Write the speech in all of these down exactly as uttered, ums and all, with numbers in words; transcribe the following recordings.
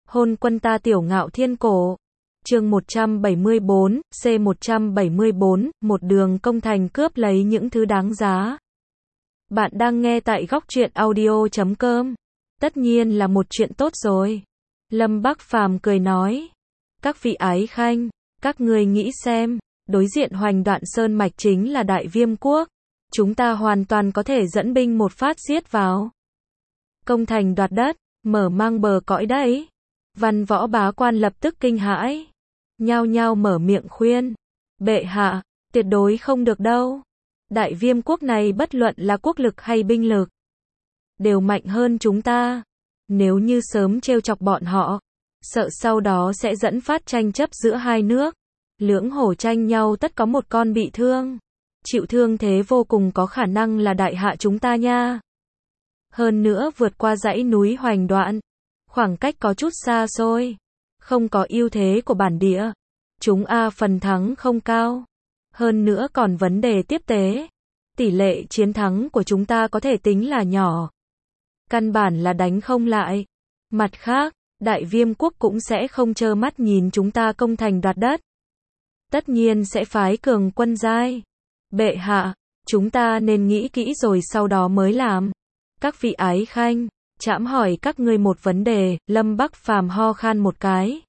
Hôn quân ta tiểu ngạo thiên cổ. Chương một trăm bảy mươi bốn, C một trăm bảy mươi bốn, một đường công thành cướp lấy những thứ đáng giá. Bạn đang nghe tại góc truyện audio chấm com. Tất nhiên là một chuyện tốt rồi. Lâm Bắc Phàm cười nói. Các vị ái khanh, các ngươi nghĩ xem, đối diện Hoành Đoạn Sơn mạch chính là Đại Viêm quốc. Chúng ta hoàn toàn có thể dẫn binh một phát giết vào. Công thành đoạt đất, mở mang bờ cõi đấy. Văn võ bá quan lập tức kinh hãi. Nhao nhao mở miệng khuyên. Bệ hạ, tuyệt đối không được đâu. Đại Viêm quốc này bất luận là quốc lực hay binh lực, đều mạnh hơn chúng ta. Nếu như sớm trêu chọc bọn họ, sợ sau đó sẽ dẫn phát tranh chấp giữa hai nước. Lưỡng hổ tranh nhau tất có một con bị thương. Chịu thương thế vô cùng có khả năng là đại hạ chúng ta nha. Hơn nữa vượt qua dãy núi Hoành Đoạn, khoảng cách có chút xa xôi, không có ưu thế của bản địa. Chúng a phần thắng không cao. Hơn nữa còn vấn đề tiếp tế. Tỷ lệ chiến thắng của chúng ta có thể tính là nhỏ. Căn bản là đánh không lại. Mặt khác, Đại Viêm quốc cũng sẽ không trơ mắt nhìn chúng ta công thành đoạt đất. Tất nhiên sẽ phái cường quân giai. Bệ hạ, chúng ta nên nghĩ kỹ rồi sau đó mới làm. Các vị ái khanh, trẫm hỏi các ngươi một vấn đề. Lâm Bắc Phàm ho khan một cái.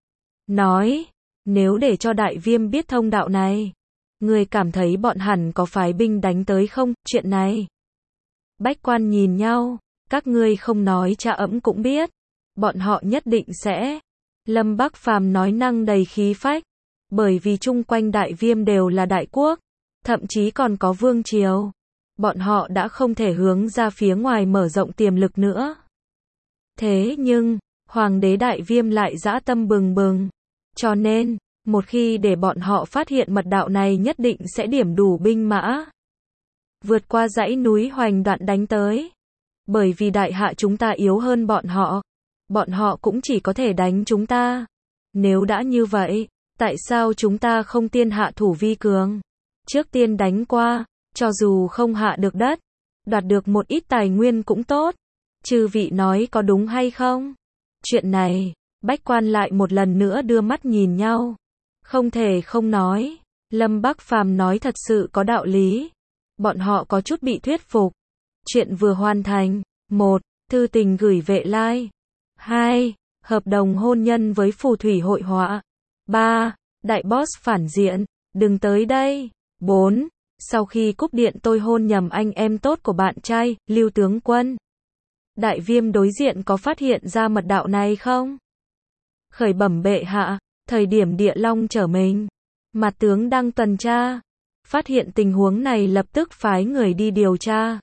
Nói, nếu để cho Đại Viêm biết thông đạo này, ngươi cảm thấy bọn hẳn có phái binh đánh tới không? Chuyện này. Bách quan nhìn nhau, các ngươi không nói cha ẫm cũng biết. Bọn họ nhất định sẽ. Lâm Bắc Phàm nói năng đầy khí phách. Bởi vì chung quanh Đại Viêm đều là đại quốc, thậm chí còn có vương triều. Bọn họ đã không thể hướng ra phía ngoài mở rộng tiềm lực nữa. Thế nhưng, Hoàng đế Đại Viêm lại dã tâm bừng bừng. Cho nên, một khi để bọn họ phát hiện mật đạo này nhất định sẽ điểm đủ binh mã. Vượt qua dãy núi Hoành Đoạn đánh tới. Bởi vì đại hạ chúng ta yếu hơn bọn họ. Bọn họ cũng chỉ có thể đánh chúng ta. Nếu đã như vậy, tại sao chúng ta không tiên hạ thủ vi cường? Trước tiên đánh qua, cho dù không hạ được đất, đoạt được một ít tài nguyên cũng tốt. Chư vị nói có đúng hay không? Chuyện này, bách quan lại một lần nữa đưa mắt nhìn nhau. Không thể không nói, Lâm Bắc Phàm nói thật sự có đạo lý. Bọn họ có chút bị thuyết phục. Chuyện vừa hoàn thành. một. Thư tình gửi Vệ Lai. hai. Hợp đồng hôn nhân với phù thủy hội họa. ba. Đại boss phản diện, đừng tới đây. bốn. Sau khi cúp điện tôi hôn nhầm anh em tốt của bạn trai, Lưu tướng quân. Đại Viêm đối diện có phát hiện ra mật đạo này không? Khởi bẩm bệ hạ, thời điểm Địa Long trở mình, mặt tướng đang tuần tra, phát hiện tình huống này lập tức phái người đi điều tra.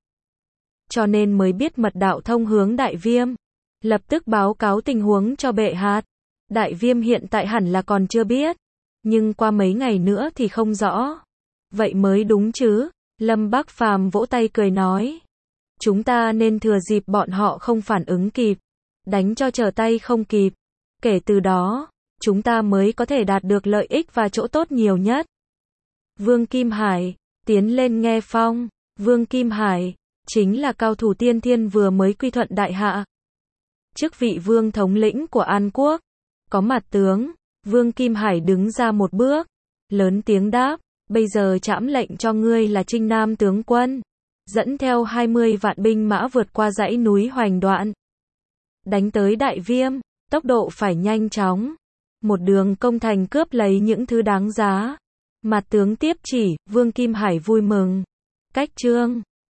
Cho nên mới biết mật đạo thông hướng Đại Viêm. Lập tức báo cáo tình huống cho bệ hạ. Đại Viêm hiện tại hẳn là còn chưa biết, nhưng qua mấy ngày nữa thì không rõ. Vậy mới đúng chứ. Lâm Bắc Phàm vỗ tay cười nói. Chúng ta nên thừa dịp bọn họ không phản ứng kịp, đánh cho trở tay không kịp. Kể từ đó, chúng ta mới có thể đạt được lợi ích và chỗ tốt nhiều nhất. Vương Kim Hải, tiến lên nghe phong. Vương Kim Hải, chính là cao thủ tiên thiên vừa mới quy thuận đại hạ. Chức vị vương thống lĩnh của An Quốc. Có mặt tướng, Vương Kim Hải đứng ra một bước, lớn tiếng đáp, bây giờ trẫm lệnh cho ngươi là Trinh Nam tướng quân, dẫn theo hai mươi vạn binh mã vượt qua dãy núi Hoành Đoạn, đánh tới Đại Viêm, tốc độ phải nhanh chóng, một đường công thành cướp lấy những thứ đáng giá. Mặt tướng tiếp chỉ. Vương Kim Hải vui mừng. Cách chương